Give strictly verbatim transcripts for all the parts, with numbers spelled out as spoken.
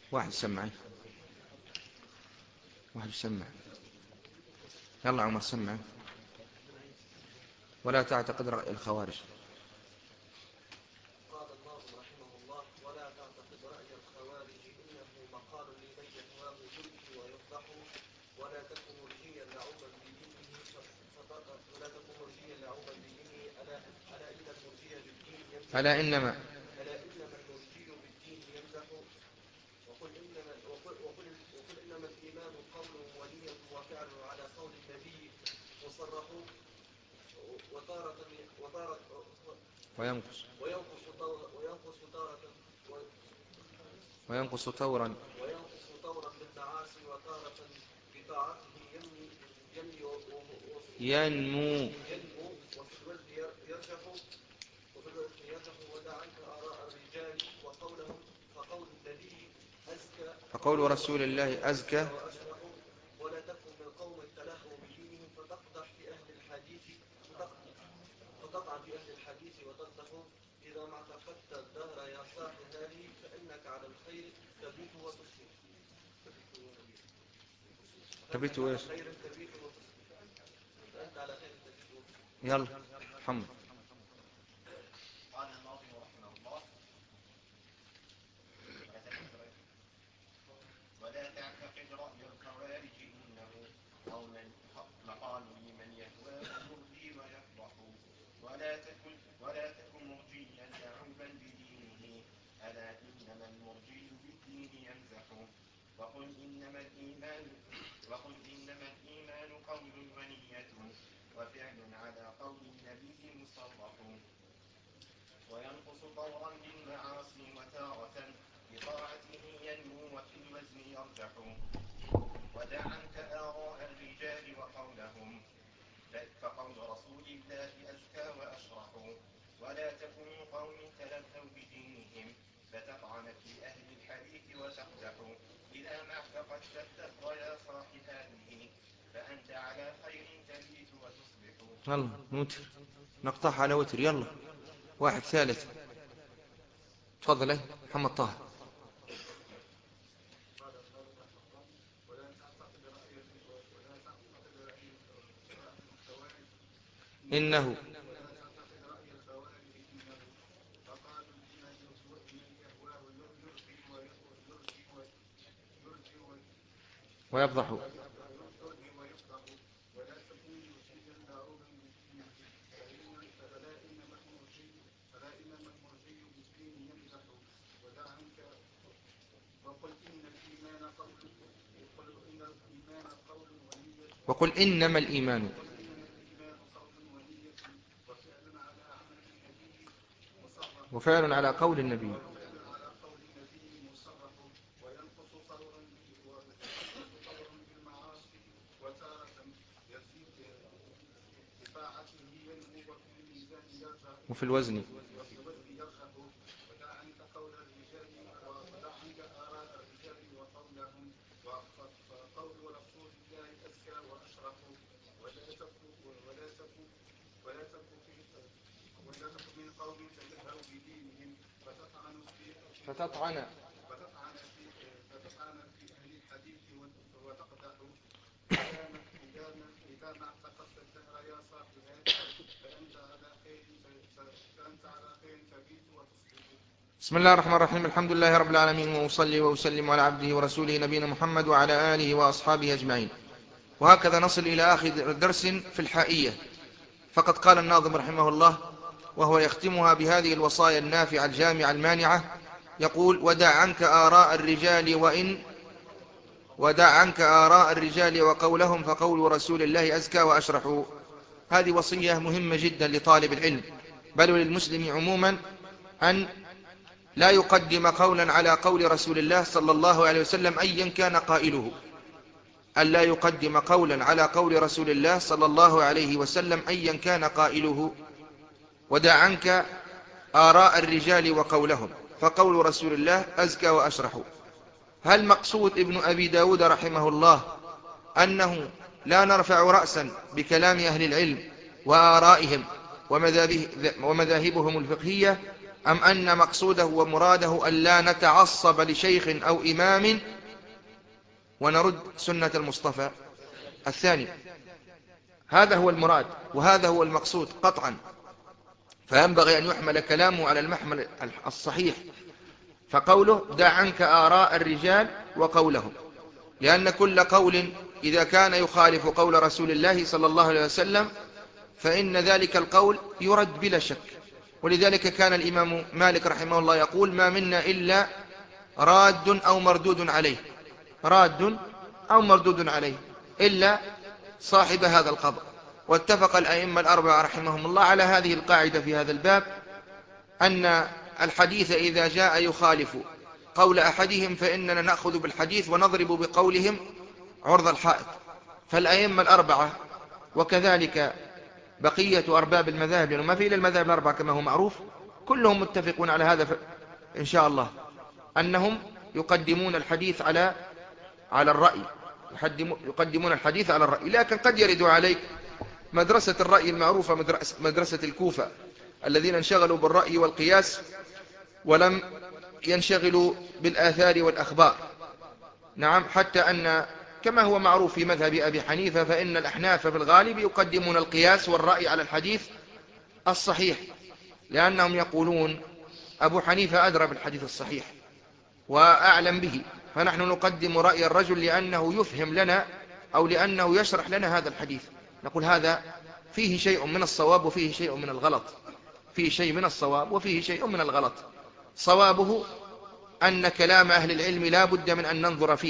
واحد سمعي، واحد سمع. يلا عمر سمع. ولا تعتقد رأي الخوارج. قال الناظم رحمه الله: ولا تعتقد رأي الخوارج إنه مقال لمن يهواه يلهي ويفضح، ولا تكن مرجيا لعوبا بدينه ولا تكن مرجيا لعوبا بدينه ألا ألا إن المرجي بالدين يمزح ألا إنما ألا إنما المرجي بالدين يمزح وقل إنما وقل, وقل, وقل إنما الإيمان قول ونية وفعل على قول النبي مصرح، وتارة وتارة وينقص وينقص وينقص تارة وينقص طورا وينقص طورا بالمعاصي، وتارة بطاعته ينمي ينمي ينمو. ينمو وفي الوزن يرجح وفي الوزن يرجح ودع عنك آراء الرجال وقولهم، فقول النبي أزكى فقول رسول الله أزكى وأشرح، ولا تكن من قوم تلهوا بدينهم فتقدح في أهل الحديث فتطعن في أهل الحديث وتقدح، إذا ما اعتقدت الدهر يا صاح هذه فإنك على الخير تبيت وتصبح. تبيت وإيش؟ خير تبيت وتصبح، فأنت على خير تبيت وتصبح. يلا محمد. قال الناظم رحمه الله: ولا تعتقد رأي الخوارج إنه مقال لمن يهواه يرضي ويفضح، ولا تكن ولا تكن مرجيا لعوبا بدينه ألا إنما المرجي بالدين يمزح، وقل إنما الإيمان وقل إنما الإيمان قول ونية وفعل على قول النبي مصرح، وينقص طورا بالمعاصي وتارة بطاعته ينمو وفي الوزن يرجح، ودع عنك آراء الرجال وقولهم فقول رسول الله أزكى وأشرح، ولا تكن قوم تلهوا بدينهم فتطعن في أهل الحديث وتقدح، إذا ما اعتقدت الدهر يا صاح هذه فأنت على خير تبيت وتصبح. يلا نوتر، نقطعها على وتر. يلا واحد ثالث، تفضل. ايه محمد طه. ولا تعتقد رأي ولا تعتقد رأي الخوارج إنه ولا تعتقد رأي الخوارج إنه فقال لمن يهواه يرجي ويرجي ويرجي ويفضح. يرجي ويفضح، ولا تكن مرجيا لعوبا بدينه فلا إنما المرجي فلا إنما المرجي بالدين يمزح، ودع عنك وقل إن الإيمان قول وقل إن الإيمان قول ونية وقل إنما الإيمان وقل إنما الإيمان قول ونية وفعل على عمل النبي مصرح وفعل على قول النبي. وفعل على قول النبي مصرح، وينقص طورا وينقص طورا بالمعاصي وتارة يزيد بطاعته ينمو وفي الميزان يرجع وفي الوزن وفي الوزن يرجح، ودع عنك قول الرجال ودع عنك آراء الرجال وقولهم، فقول رسول الله أزكى وأشرح، ولا تكن ولا تكن ولا تكن في ولا تكن من قوم تلهوا بدينهم فتطعن في فتطعن فتطعن في فتطعن في أهل الحديث وتقدح، إذا ما إذا ما إذا ما اعتقدت الدهر يا صاح هذه فأنت على خير فأنت على خير تبيت وتصبح. بسم الله الرحمن الرحيم. الحمد لله رب العالمين، وأصلي وأسلم على عبده ورسوله نبينا محمد وعلى آله وأصحابه أجمعين. وهكذا نصل إلى آخر درس في الحائية. فقد قال الناظم رحمه الله وهو يختمها بهذه الوصايا النافعة الجامعة المانعة، يقول: ودع عنك آراء الرجال وإن ودع عنك آراء الرجال وقولهم فقول رسول الله أزكى وأشرح. هذه وصية مهمة جدا لطالب العلم، بل للمسلم عموما، أن لا يقدم قولا على قول رسول الله صلى الله عليه وسلم أيا كان قائله. أن لا يقدم قولا على قول رسول الله صلى الله عليه وسلم أيا كان قائله. ودع عنك آراء الرجال وقولهم فقول رسول الله أزكى وأشرح. هل مقصود ابن أبي داود رحمه الله أنه لا نرفع رأسا بكلام أهل العلم وآرائهم ومذاهبهم الفقهية، أم أن مقصوده ومراده أن لا نتعصب لشيخ أو إمام ونرد سنة المصطفى؟ الثاني، هذا هو المراد وهذا هو المقصود قطعا، فينبغي أن يحمل كلامه على المحمل الصحيح. فقوله دع عنك آراء الرجال وقولهم، لأن كل قول إذا كان يخالف قول رسول الله صلى الله عليه وسلم فإن ذلك القول يرد بلا شك. ولذلك كان الإمام مالك رحمه الله يقول ما منا إلا راد أو مردود عليه، راد أو مردود عليه إلا صاحب هذا القبر. واتفق الأئمة الأربعة رحمهم الله على هذه القاعدة في هذا الباب، أن الحديث إذا جاء يخالف قول أحدهم فإننا نأخذ بالحديث ونضرب بقولهم عرض الحائط. فالأئمة الأربعة وكذلك بقية أرباب المذاهب، لأنه ما في إلا المذاهب الأربعة كما هو معروف، كلهم متفقون على هذا إن شاء الله، أنهم يقدمون الحديث على على الرأي، يقدمون الحديث على الرأي. لكن قد يرد عليك مدرسة الرأي المعروفة، مدرسة الكوفة، الذين انشغلوا بالرأي والقياس ولم ينشغلوا بالآثار والأخبار. نعم، حتى أن كما هو معروف في مذهب أبي حنيفة فإن الأحناف في الغالب يقدمون القياس والرأي على الحديث الصحيح، لأنهم يقولون أبو حنيفة أدرى بالحديث الصحيح وأعلم به، فنحن نقدم رأي الرجل لأنه يفهم لنا أو لأنه يشرح لنا هذا الحديث. نقول هذا فيه شيء من الصواب وفيه شيء من الغلط، فيه شيء من الصواب وفيه شيء من الغلط. صوابه أن كلام أهل العلم لا بد من أن ننظر فيه،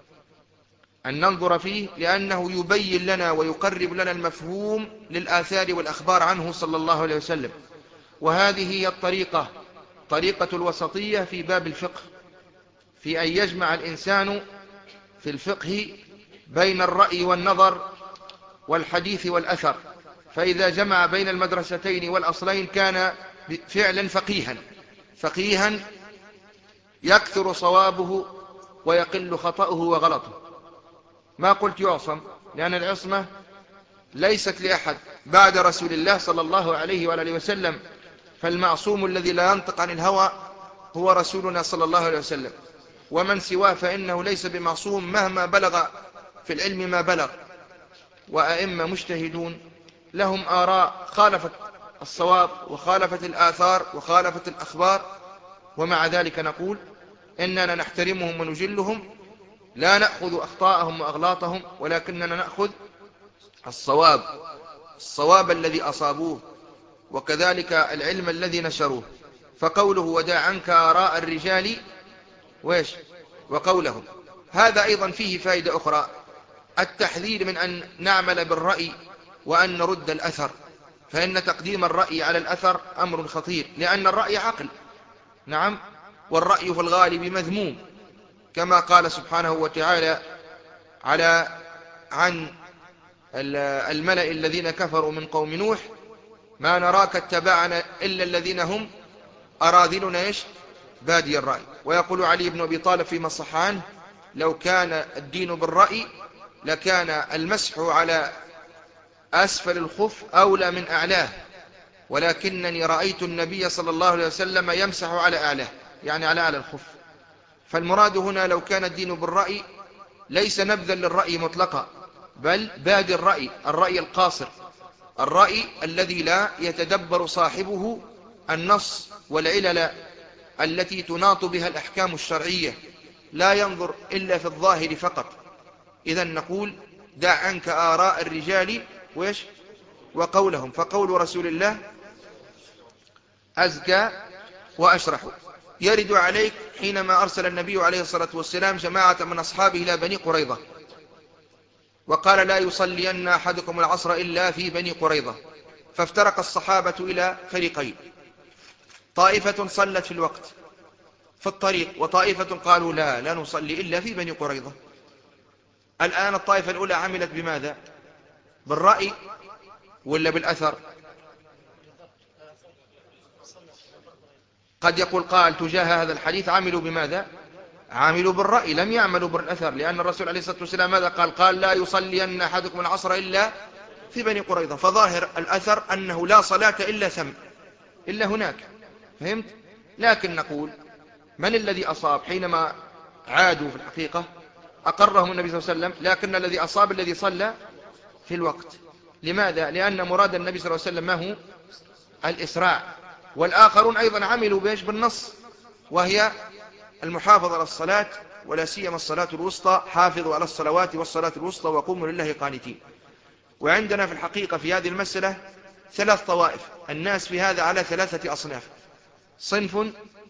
أن ننظر فيه لأنه يبين لنا ويقرب لنا المفهوم للآثار والأخبار عنه صلى الله عليه وسلم. وهذه هي الطريقة، طريقة الوسطية في باب الفقه، في أن يجمع الإنسان في الفقه بين الرأي والنظر والحديث والأثر. فإذا جمع بين المدرستين والأصلين كان فعلا فقيها، فقيها يكثر صوابه ويقل خطأه وغلطه. ما قلت يعصم، لأن العصمة ليست لأحد بعد رسول الله صلى الله عليه وآله وسلم، فالمعصوم الذي لا ينطق عن الهوى هو رسولنا صلى الله عليه وسلم، ومن سواه فإنه ليس بمعصوم مهما بلغ في العلم ما بلغ. وأئمة مجتهدون لهم آراء خالفت الصواب وخالفت الآثار وخالفت الأخبار، ومع ذلك نقول إننا نحترمهم ونجلهم، لا نأخذ أخطاءهم وأغلاطهم، ولكننا نأخذ الصواب، الصواب الذي أصابوه، وكذلك العلم الذي نشروه. فقوله ودع عنك آراء الرجال ويش وقولهم، هذا أيضا فيه فائدة أخرى، التحذير من أن نعمل بالرأي وأن نرد الأثر، فإن تقديم الرأي على الأثر أمر خطير، لأن الرأي عقل. نعم، والرأي في الغالب مذموم، كما قال سبحانه وتعالى على عن الملأ الذين كفروا من قوم نوح ما نراك اتبعنا إلا الذين هم أراذلنا إيش بادي الرأي. ويقول علي بن أبي طالب فيما صح عنه لو كان الدين بالرأي لكان المسح على أسفل الخف أولى من أعلاه، ولكنني رأيت النبي صلى الله عليه وسلم يمسح على أعلاه، يعني على أعلى الخف. فالمراد هنا لو كان الدين بالرأي ليس نبذا للرأي مطلقا، بل بادي الرأي، الرأي القاصر، الرأي الذي لا يتدبر صاحبه النص والعلل التي تناط بها الأحكام الشرعية، لا ينظر إلا في الظاهر فقط. إذن نقول دع عنك آراء الرجال ويش وقولهم، فقول رسول الله أزكى وأشرح. يرد عليك حينما أرسل النبي عليه الصلاة والسلام جماعة من أصحابه إلى بني قريظة وقال لا يصلين أحدكم العصر إلا في بني قريظة، فافترق الصحابة إلى فريقين، طائفة صلت في الوقت في الطريق، وطائفة قالوا لا لا نصلي إلا في بني قريظة. الآن الطائفة الأولى عملت بماذا؟ بالرأي ولا بالأثر؟ قد يقول قال تجاه هذا الحديث عملوا بماذا؟ عملوا بالرأي، لم يعملوا بالأثر، لأن الرسول عليه الصلاة والسلام ماذا قال؟ قال لا يصلين أحدكم العصر إلا في بني قريظة، فظاهر الأثر أنه لا صلاة إلا ثم إلا هناك. فهمت؟ لكن نقول من الذي أصاب حينما عادوا في الحقيقة أقرهم النبي صلى الله عليه وسلم، لكن الذي أصاب الذي صلى في الوقت. لماذا؟ لأن مراد النبي صلى الله عليه وسلم ما هو الإسراع، والآخرون أيضا عملوا بيش بالنص، وهي المحافظة على الصلاة، ولا سيما الصلاة الوسطى، حافظوا على الصلوات والصلاة الوسطى وقوموا لله قانتين. وعندنا في الحقيقة في هذه المسألة ثلاث طوائف، الناس في هذا على ثلاثة أصناف. صنف